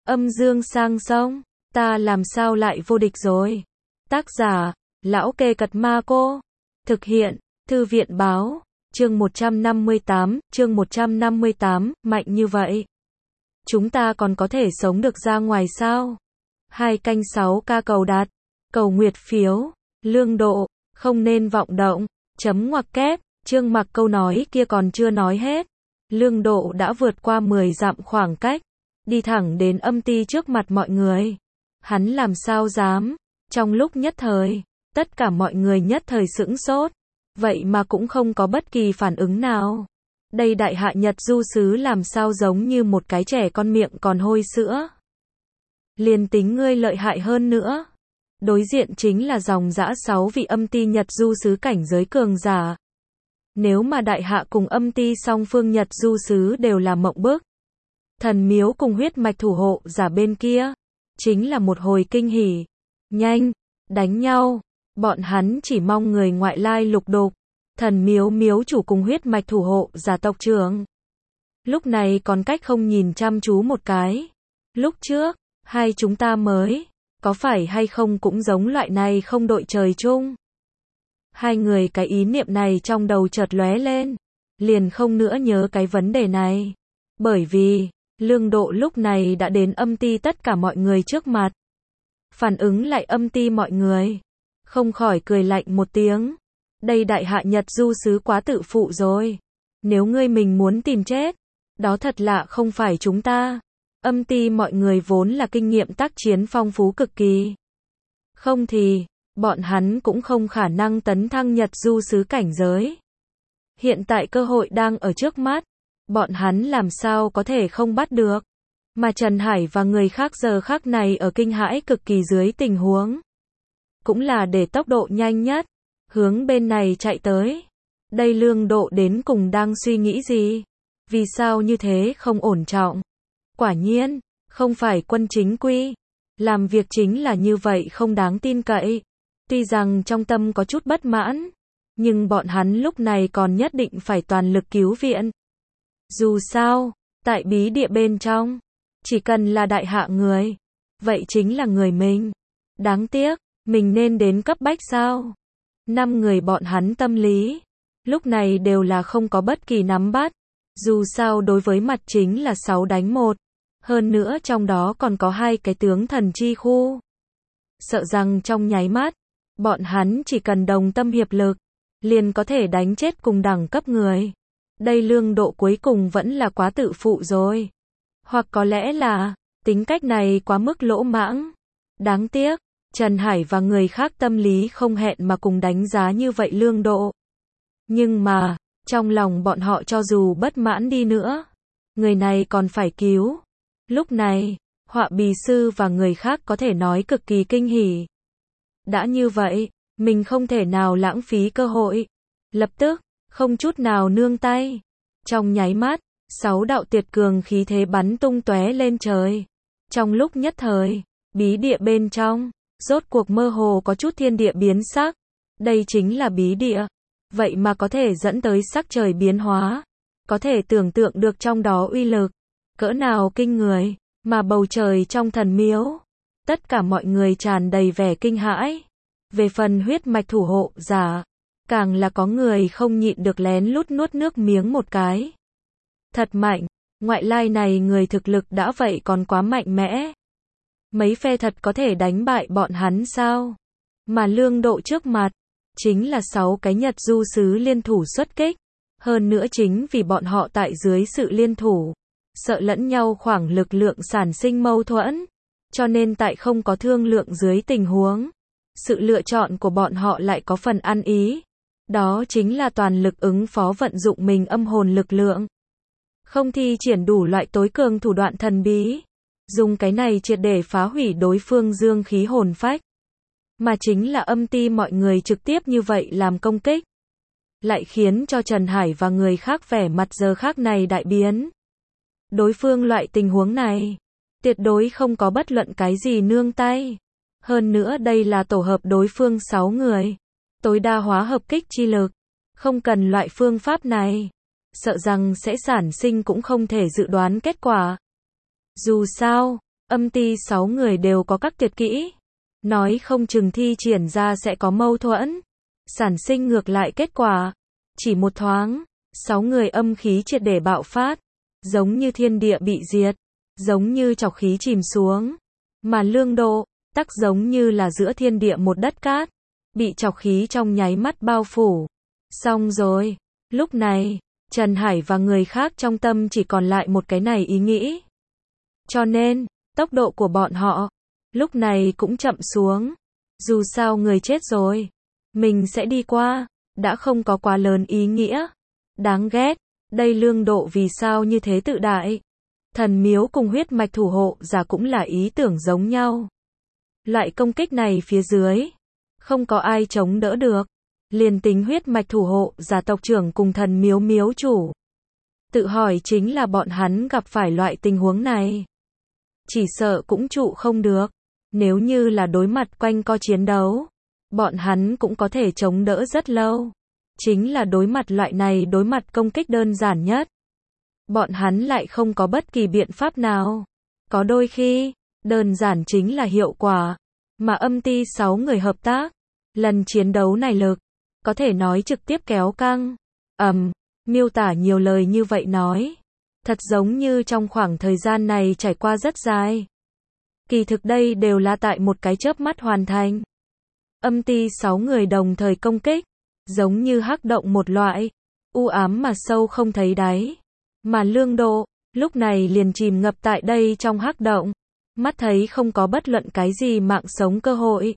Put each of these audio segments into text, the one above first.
Âm dương sang sông, ta làm sao lại vô địch rồi. Tác giả, Lão Kê Cật Ma Cô. Thực hiện, Thư viện Báo. Chương 158, mạnh như vậy. Chúng ta còn có thể sống được ra ngoài sao? 2/6 cầu đặt, cầu nguyệt phiếu, lương độ, không nên vọng động, chấm ngoặc kép, Trương Mặc câu nói kia còn chưa nói hết. Lương độ đã vượt qua 10 dặm khoảng cách, đi thẳng đến Âm Ti trước mặt mọi người. Hắn làm sao dám? Trong lúc nhất thời, tất cả mọi người nhất thời sững sốt, vậy mà cũng không có bất kỳ phản ứng nào. Đây đại hạ Nhật Du Sứ làm sao giống như một cái trẻ con miệng còn hôi sữa. Liền tính ngươi lợi hại hơn nữa, đối diện chính là dòng dã 6 vị Âm Ti Nhật Du Sứ cảnh giới cường giả. Nếu mà đại hạ cùng Âm Ti song phương Nhật Du Sứ đều là mộng bức, thần miếu cùng huyết mạch thủ hộ giả bên kia chính là một hồi kinh hỉ. Nhanh, đánh nhau. Bọn hắn chỉ mong người ngoại lai lục đục. Thần miếu miếu chủ cùng huyết mạch thủ hộ giả tộc trưởng. Lúc này còn cách không nhìn chăm chú một cái. Lúc trước, hai chúng ta mới, có phải hay không cũng giống loại này không đội trời chung. Hai người cái ý niệm này trong đầu chợt lóe lên, liền không nữa nhớ cái vấn đề này. Bởi vì, Lương Độ lúc này đã đến Âm Ti tất cả mọi người trước mặt. Phản ứng lại Âm Ti mọi người, không khỏi cười lạnh một tiếng. Đây đại hạ Nhật Du Sứ quá tự phụ rồi. Nếu ngươi mình muốn tìm chết, đó thật lạ không phải chúng ta. Âm Ti mọi người vốn là kinh nghiệm tác chiến phong phú cực kỳ. Không thì, bọn hắn cũng không khả năng tấn thăng Nhật Du Sứ cảnh giới. Hiện tại cơ hội đang ở trước mắt, bọn hắn làm sao có thể không bắt được. Mà Trần Hải và người khác giờ khác này ở kinh hãi cực kỳ dưới tình huống, cũng là để tốc độ nhanh nhất, hướng bên này chạy tới. Đây Lương Độ đến cùng đang suy nghĩ gì? Vì sao như thế không ổn trọng? Quả nhiên, không phải quân chính quy. Làm việc chính là như vậy không đáng tin cậy. Tuy rằng trong tâm có chút bất mãn, nhưng bọn hắn lúc này còn nhất định phải toàn lực cứu viện. Dù sao, tại bí địa bên trong, chỉ cần là đại hạ người, vậy chính là người mình. Đáng tiếc, mình nên đến cấp bách sao? 5 người bọn hắn tâm lý, lúc này đều là không có bất kỳ nắm bắt. Dù sao đối với mặt chính là 6 đánh 1. Hơn nữa trong đó còn có 2 cái tướng thần chi khu. Sợ rằng trong nháy mắt, bọn hắn chỉ cần đồng tâm hiệp lực, liền có thể đánh chết cùng đẳng cấp người. Đây Lương Độ cuối cùng vẫn là quá tự phụ rồi. Hoặc có lẽ là, tính cách này quá mức lỗ mãng. Đáng tiếc, Trần Hải và người khác tâm lý không hẹn mà cùng đánh giá như vậy Lương Độ. Nhưng mà, trong lòng bọn họ cho dù bất mãn đi nữa, người này còn phải cứu. Lúc này, Họa Bì Sư và người khác có thể nói cực kỳ kinh hỉ. Đã như vậy, mình không thể nào lãng phí cơ hội. Lập tức, không chút nào nương tay. Trong nháy mắt, 6 đạo tuyệt cường khí thế bắn tung tóe lên trời. Trong lúc nhất thời, bí địa bên trong, rốt cuộc mơ hồ có chút thiên địa biến sắc. Đây chính là bí địa. Vậy mà có thể dẫn tới sắc trời biến hóa. Có thể tưởng tượng được trong đó uy lực. Cỡ nào kinh người. Mà bầu trời trong thần miếu, tất cả mọi người tràn đầy vẻ kinh hãi. Về phần huyết mạch thủ hộ giả, càng là có người không nhịn được lén lút nuốt nước miếng một cái. Thật mạnh, ngoại lai này người thực lực đã vậy còn quá mạnh mẽ. Mấy phe thật có thể đánh bại bọn hắn sao? Mà Lương Độ trước mặt, chính là 6 cái Nhật Du Sứ liên thủ xuất kích. Hơn nữa chính vì bọn họ tại dưới sự liên thủ, sợ lẫn nhau khoảng lực lượng sản sinh mâu thuẫn. Cho nên tại không có thương lượng dưới tình huống, sự lựa chọn của bọn họ lại có phần ăn ý. Đó chính là toàn lực ứng phó vận dụng mình âm hồn lực lượng. Không thi triển đủ loại tối cường thủ đoạn thần bí. Dùng cái này triệt để phá hủy đối phương dương khí hồn phách. Mà chính là Âm Ti mọi người trực tiếp như vậy làm công kích. Lại khiến cho Trần Hải và người khác vẻ mặt giờ khác này đại biến. Đối phương loại tình huống này, tuyệt đối không có bất luận cái gì nương tay. Hơn nữa đây là tổ hợp đối phương 6 người. Tối đa hóa hợp kích chi lực. Không cần loại phương pháp này, sợ rằng sẽ sản sinh cũng không thể dự đoán kết quả. Dù sao, Âm ti 6 người đều có các tuyệt kỹ. Nói không chừng thi triển ra sẽ có mâu thuẫn. Sản sinh ngược lại kết quả. Chỉ một thoáng, 6 người âm khí triệt để bạo phát. Giống như thiên địa bị diệt. Giống như trọc khí chìm xuống. Mà Lương Độ, tắc giống như là giữa thiên địa một đất cát. Bị trọc khí trong nháy mắt bao phủ. Xong rồi. Lúc này, Trần Hải và người khác trong tâm chỉ còn lại một cái này ý nghĩ. Cho nên, tốc độ của bọn họ, lúc này cũng chậm xuống. Dù sao người chết rồi. Mình sẽ đi qua. Đã không có quá lớn ý nghĩa. Đáng ghét. Đây Lương Độ vì sao như thế tự đại. Thần miếu cùng huyết mạch thủ hộ giả cũng là ý tưởng giống nhau. Loại công kích này phía dưới. Không có ai chống đỡ được. Liền tính huyết mạch thủ hộ giả tộc trưởng cùng thần miếu miếu chủ. Tự hỏi chính là bọn hắn gặp phải loại tình huống này. Chỉ sợ cũng trụ không được. Nếu như là đối mặt quanh co chiến đấu. Bọn hắn cũng có thể chống đỡ rất lâu. Chính là đối mặt loại này đối mặt công kích đơn giản nhất. Bọn hắn lại không có bất kỳ biện pháp nào. Có đôi khi, đơn giản chính là hiệu quả. Mà âm ti 6 người hợp tác. Lần chiến đấu này lực. Có thể nói trực tiếp kéo căng. Miêu tả nhiều lời như vậy nói. Thật giống như trong khoảng thời gian này trải qua rất dài. Kỳ thực đây đều là tại một cái chớp mắt hoàn thành. Âm ti 6 người đồng thời công kích. Giống như hắc động một loại. U ám mà sâu không thấy đáy. Mà Lương Độ, lúc này liền chìm ngập tại đây trong hắc động. Mắt thấy không có bất luận cái gì mạng sống cơ hội.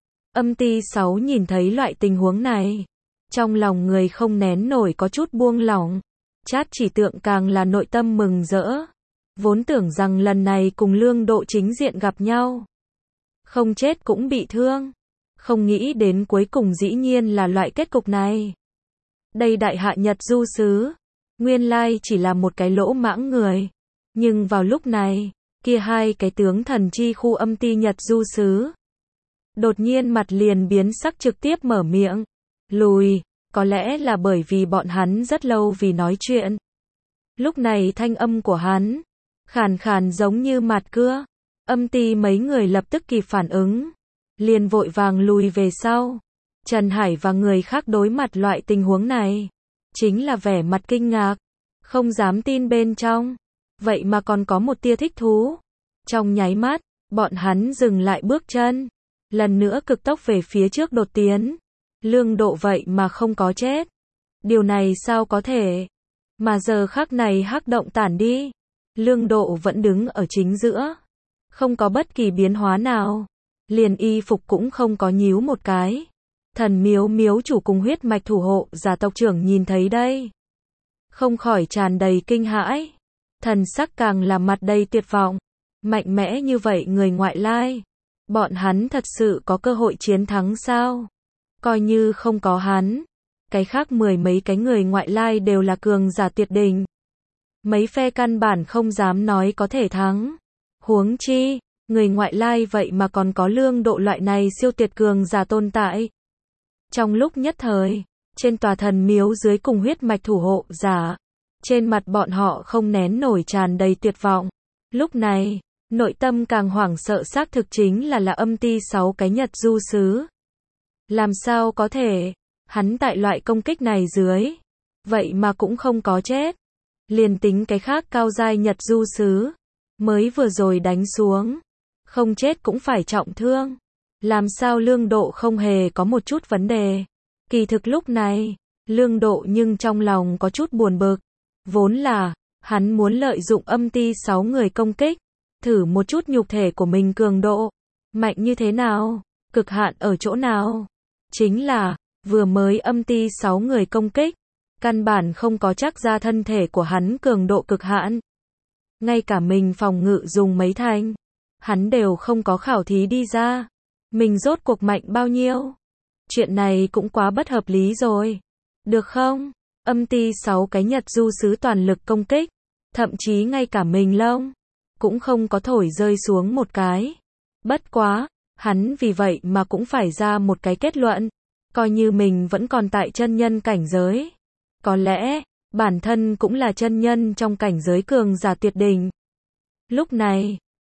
Âm ti 6 nhìn thấy loại tình huống này. Trong lòng người không nén nổi có chút buông lỏng. Chát chỉ tượng càng là nội tâm mừng rỡ. Vốn tưởng rằng lần này cùng Lương Độ chính diện gặp nhau. Không chết cũng bị thương. Không nghĩ đến cuối cùng dĩ nhiên là loại kết cục này. Đây đại hạ Nhật Du Sứ. Nguyên lai chỉ là một cái lỗ mãng người. Nhưng vào lúc này, kia hai cái tướng thần chi khu âm ti Nhật Du Sứ. Đột nhiên mặt liền biến sắc trực tiếp mở miệng. Lùi, có lẽ là bởi vì bọn hắn rất lâu vì nói chuyện. Lúc này thanh âm của hắn, khàn khàn giống như mạt cưa. Âm ti mấy người lập tức kịp phản ứng. Liền vội vàng lùi về sau. Trần Hải và người khác đối mặt loại tình huống này. Chính là vẻ mặt kinh ngạc. Không dám tin bên trong. Vậy mà còn có một tia thích thú. Trong nháy mắt, bọn hắn dừng lại bước chân. Lần nữa cực tốc về phía trước đột tiến. Lương Độ vậy mà không có chết. Điều này sao có thể? Mà giờ khắc này hắc động tản đi. Lương Độ vẫn đứng ở chính giữa. Không có bất kỳ biến hóa nào. Liền y phục cũng không có nhíu một cái. Thần miếu miếu chủ cùng huyết mạch thủ hộ giả tộc trưởng nhìn thấy đây. Không khỏi tràn đầy kinh hãi. Thần sắc càng là mặt đầy tuyệt vọng. Mạnh mẽ như vậy người ngoại lai. Bọn hắn thật sự có cơ hội chiến thắng sao? Coi như không có hắn. Cái khác mười mấy cái người ngoại lai đều là cường giả tuyệt đỉnh. Mấy phe căn bản không dám nói có thể thắng. Huống chi, người ngoại lai vậy mà còn có Lương Độ loại này siêu tuyệt cường giả tồn tại. Trong lúc nhất thời, trên tòa thần miếu dưới cùng huyết mạch thủ hộ giả, trên mặt bọn họ không nén nổi tràn đầy tuyệt vọng. Lúc này, nội tâm càng hoảng sợ xác thực chính là âm ti 6 cái Nhật Du Sứ. Làm sao có thể, hắn tại loại công kích này dưới, vậy mà cũng không có chết. Liền tính cái khác cao giai Nhật Du Sứ, mới vừa rồi đánh xuống, không chết cũng phải trọng thương. Làm sao Lương Độ không hề có một chút vấn đề. Kỳ thực lúc này, Lương Độ nhưng trong lòng có chút buồn bực. Vốn là, hắn muốn lợi dụng âm ti 6 người công kích, thử một chút nhục thể của mình cường độ. Mạnh như thế nào? Cực hạn ở chỗ nào? Chính là, vừa mới âm ti 6 người công kích, căn bản không có chắc ra thân thể của hắn cường độ cực hạn. Ngay cả mình phòng ngự dùng mấy thành, hắn đều không có khảo thí đi ra. Mình rốt cuộc mạnh bao nhiêu? Chuyện này cũng quá bất hợp lý rồi. Được không? Âm ti 6 cái Nhật Du Sứ toàn lực công kích, thậm chí ngay cả mình lông cũng không có thổi rơi xuống một cái. Bất quá, hắn vì vậy mà cũng phải ra một cái kết luận, coi như mình vẫn còn tại chân nhân cảnh giới. Có lẽ, bản thân cũng là chân nhân trong cảnh giới cường giả tuyệt đỉnh. Lúc này,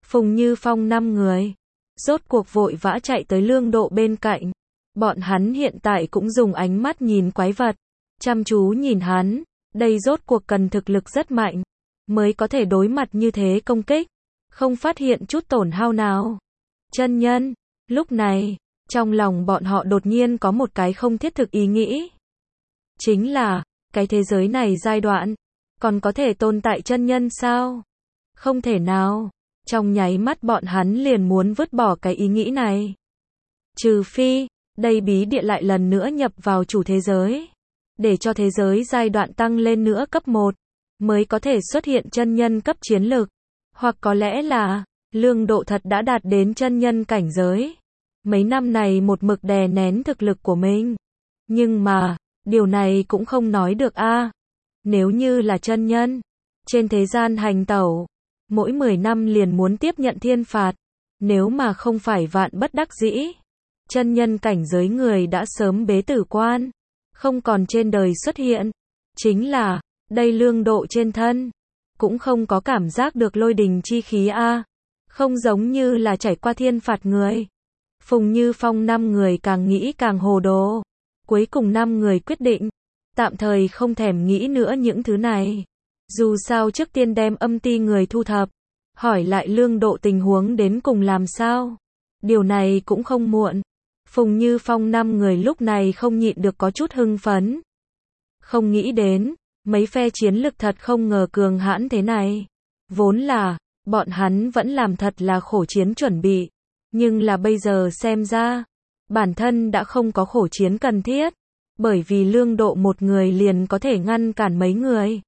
Phùng Như Phong 5 người. Rốt cuộc vội vã chạy tới Lương Độ bên cạnh. Bọn hắn hiện tại cũng dùng ánh mắt nhìn quái vật. Chăm chú nhìn hắn. Đây rốt cuộc cần thực lực rất mạnh. Mới có thể đối mặt như thế công kích. Không phát hiện chút tổn hao nào. Chân nhân. Lúc này, trong lòng bọn họ đột nhiên có một cái không thiết thực ý nghĩ. Chính là, cái thế giới này giai đoạn, còn có thể tồn tại chân nhân sao? Không thể nào. Trong nháy mắt bọn hắn liền muốn vứt bỏ cái ý nghĩ này. Trừ phi, đây bí địa lại lần nữa nhập vào chủ thế giới. Để cho thế giới giai đoạn tăng lên nữa cấp 1, mới có thể xuất hiện chân nhân cấp chiến lực. Hoặc có lẽ là, Lương Độ thật đã đạt đến chân nhân cảnh giới. Mấy năm này một mực đè nén thực lực của mình. Nhưng mà, điều này cũng không nói được a. Nếu như là chân nhân, trên thế gian hành tẩu, mỗi 10 năm liền muốn tiếp nhận thiên phạt. Nếu mà không phải vạn bất đắc dĩ, chân nhân cảnh giới người đã sớm bế tử quan, không còn trên đời xuất hiện. Chính là, đây Lương Độ trên thân, cũng không có cảm giác được lôi đình chi khí a. Không giống như là trải qua thiên phạt người. Phùng Như Phong 5 người càng nghĩ càng hồ đồ. Cuối cùng 5 người quyết định, tạm thời không thèm nghĩ nữa những thứ này. Dù sao trước tiên đem âm ti người thu thập, hỏi lại Lương Độ tình huống đến cùng làm sao. Điều này cũng không muộn. Phùng Như Phong 5 người lúc này không nhịn được có chút hưng phấn. Không nghĩ đến, mấy phe chiến lực thật không ngờ cường hãn thế này. Vốn là, bọn hắn vẫn làm thật là khổ chiến chuẩn bị. Nhưng là bây giờ xem ra, bản thân đã không có khổ chiến cần thiết. Bởi vì Lương Độ một người liền có thể ngăn cản mấy người.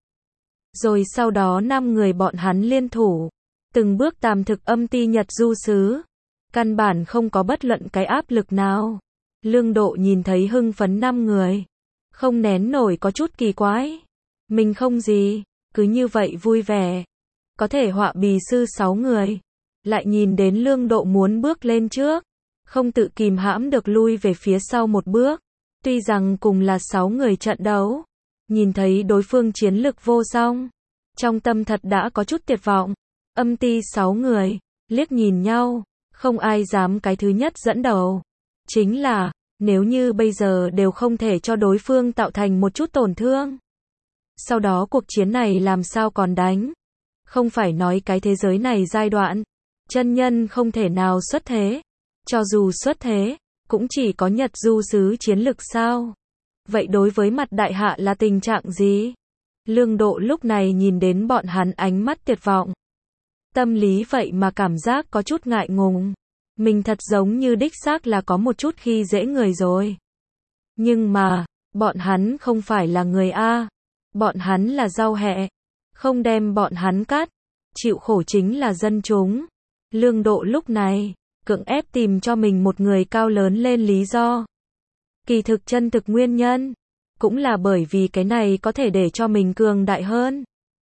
Rồi sau đó 5 người bọn hắn liên thủ. Từng bước tàm thực âm ti Nhật Du Sứ. Căn bản không có bất luận cái áp lực nào. Lương Độ nhìn thấy hưng phấn 5 người. Không nén nổi có chút kỳ quái. Mình không gì, cứ như vậy vui vẻ. Có thể họa bì sư 6 người. Lại nhìn đến Lương Độ muốn bước lên trước. Không tự kìm hãm được lui về phía sau một bước. Tuy rằng cùng là 6 người trận đấu. Nhìn thấy đối phương chiến lực vô song. Trong tâm thật đã có chút tuyệt vọng. Âm ti 6 người, liếc nhìn nhau. Không ai dám cái thứ nhất dẫn đầu. Chính là, nếu như bây giờ đều không thể cho đối phương tạo thành một chút tổn thương. Sau đó cuộc chiến này làm sao còn đánh? Không phải nói cái thế giới này giai đoạn, chân nhân không thể nào xuất thế. Cho dù xuất thế, cũng chỉ có Nhật Du Sứ chiến lực sao? Vậy đối với mặt đại hạ là tình trạng gì? Lương Độ lúc này nhìn đến bọn hắn ánh mắt tuyệt vọng. Tâm lý vậy mà cảm giác có chút ngại ngùng. Mình thật giống như đích xác là có một chút khi dễ người rồi. Nhưng mà, bọn hắn không phải là người A. Bọn hắn là rau hẹ. Không đem bọn hắn cắt. Chịu khổ chính là dân chúng. Lương Độ lúc này, cưỡng ép tìm cho mình một người cao lớn lên lý do. Kỳ thực chân thực nguyên nhân, cũng là bởi vì cái này có thể để cho mình cường đại hơn.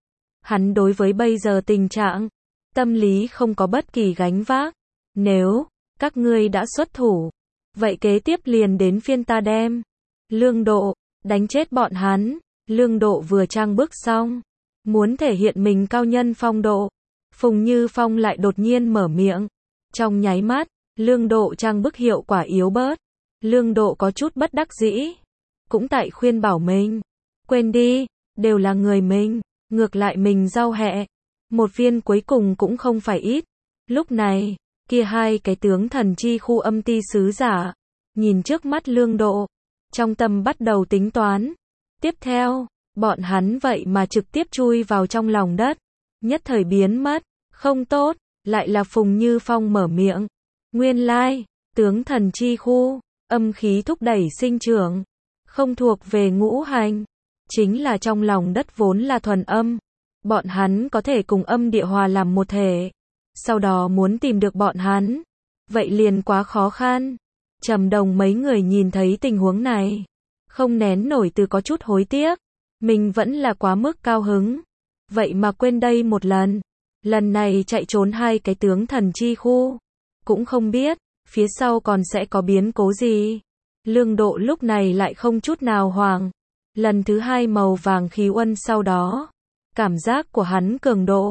Hắn đối với bây giờ tình trạng, tâm lý không có bất kỳ gánh vác. Nếu các ngươi đã xuất thủ, vậy kế tiếp liền đến phiên ta đem. Lương Độ, đánh chết bọn hắn. Lương Độ vừa trang bước xong, muốn thể hiện mình cao nhân phong độ. Phùng Như Phong lại đột nhiên mở miệng. Trong nháy mắt, Lương Độ trang bức hiệu quả yếu bớt. Lương Độ có chút bất đắc dĩ. Cũng tại khuyên bảo mình. Quên đi, đều là người mình. Ngược lại mình rau hẹ. Một viên cuối cùng cũng không phải ít. Lúc này, kia hai cái tướng thần chi khu âm ti sứ giả. Nhìn trước mắt Lương Độ. Trong tâm bắt đầu tính toán. Tiếp theo, bọn hắn vậy mà trực tiếp chui vào trong lòng đất. Nhất thời biến mất. Không tốt, lại là Phùng Như Phong mở miệng. Nguyên lai, tướng thần chi khu, âm khí thúc đẩy sinh trưởng. Không thuộc về ngũ hành. Chính là trong lòng đất vốn là thuần âm. Bọn hắn có thể cùng âm địa hòa làm một thể. Sau đó muốn tìm được bọn hắn. Vậy liền quá khó khăn. Trầm Đồng mấy người nhìn thấy tình huống này. Không nén nổi từ có chút hối tiếc. Mình vẫn là quá mức cao hứng. Vậy mà quên đây một lần. Lần này chạy trốn hai cái tướng thần chi khu. Cũng không biết, phía sau còn sẽ có biến cố gì. Lương Độ lúc này lại không chút nào hoảng. Lần thứ hai màu vàng khí uân sau đó. Cảm giác của hắn cường độ.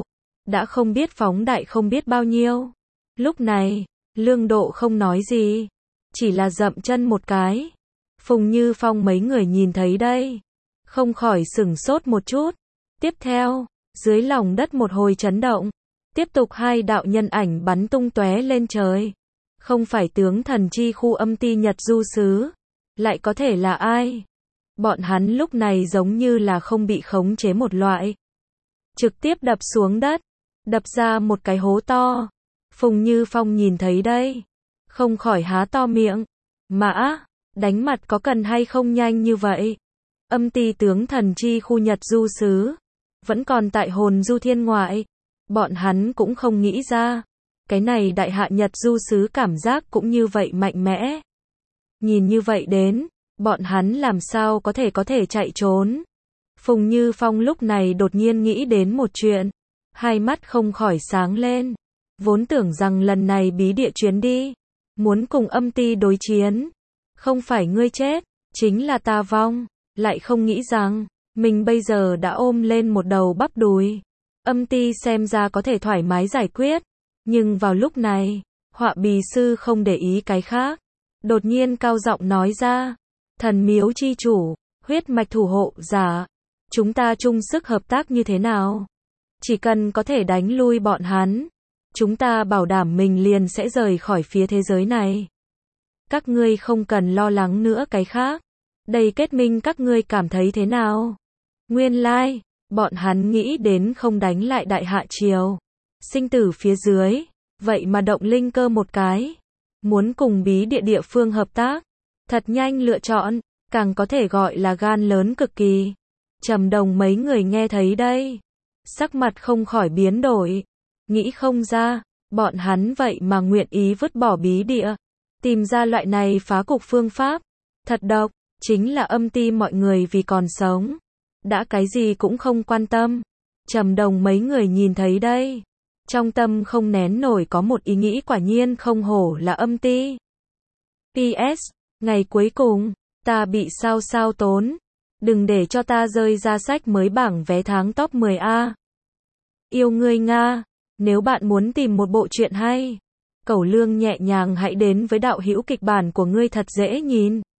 đã không biết phóng đại không biết bao nhiêu. Lúc này, Lương Độ không nói gì, chỉ là dậm chân một cái. Phùng Như Phong mấy người nhìn thấy đây, không khỏi sửng sốt một chút. Tiếp theo, dưới lòng đất một hồi chấn động, tiếp tục hai đạo nhân ảnh bắn tung tóe lên trời. Không phải tướng thần chi khu âm ti Nhật Du Sứ, lại có thể là ai? Bọn hắn lúc này giống như là không bị khống chế một loại, trực tiếp đập xuống đất, đập ra một cái hố to. Phùng Như Phong nhìn thấy đây, không khỏi há to miệng. Mã, đánh mặt có cần hay không nhanh như vậy? Âm ti tướng thần chi khu Nhật Du Sứ, vẫn còn tại hồn du thiên ngoại. Bọn hắn cũng không nghĩ ra, cái này đại hạ Nhật Du Sứ cảm giác cũng như vậy mạnh mẽ. Nhìn như vậy đến, bọn hắn làm sao có thể chạy trốn. Phùng Như Phong lúc này đột nhiên nghĩ đến một chuyện, hai mắt không khỏi sáng lên. Vốn tưởng rằng lần này bí địa chuyến đi, muốn cùng âm ti đối chiến, không phải ngươi chết, chính là ta vong, lại không nghĩ rằng, mình bây giờ đã ôm lên một đầu bắp đùi. Âm ti xem ra có thể thoải mái giải quyết, nhưng vào lúc này, Họa Bì Sư không để ý cái khác, đột nhiên cao giọng nói ra, thần miếu chi chủ, huyết mạch thủ hộ giả, chúng ta chung sức hợp tác như thế nào? Chỉ cần có thể đánh lui bọn hắn, chúng ta bảo đảm mình liền sẽ rời khỏi phía thế giới này. Các ngươi không cần lo lắng nữa cái khác. Đây kết minh các ngươi cảm thấy thế nào? Nguyên lai, bọn hắn nghĩ đến không đánh lại Đại Hạ Triều. Sinh tử phía dưới, vậy mà động linh cơ một cái. Muốn cùng bí địa địa phương hợp tác. Thật nhanh lựa chọn, càng có thể gọi là gan lớn cực kỳ. Trầm Đồng mấy người nghe thấy đây, sắc mặt không khỏi biến đổi. Nghĩ không ra, bọn hắn vậy mà nguyện ý vứt bỏ bí địa, tìm ra loại này phá cục phương pháp. Thật độc, chính là âm ti mọi người vì còn sống, đã cái gì cũng không quan tâm. Trầm Đồng mấy người nhìn thấy đây, trong tâm không nén nổi có một ý nghĩ quả nhiên không hổ là âm ti. PS, ngày cuối cùng, ta bị sao tốn. Đừng để cho ta rơi ra sách mới bảng vé tháng top 10A. Yêu ngươi Nga. Nếu bạn muốn tìm một bộ truyện hay, Cẩu Lương nhẹ nhàng hãy đến với đạo hữu kịch bản của ngươi thật dễ nhìn.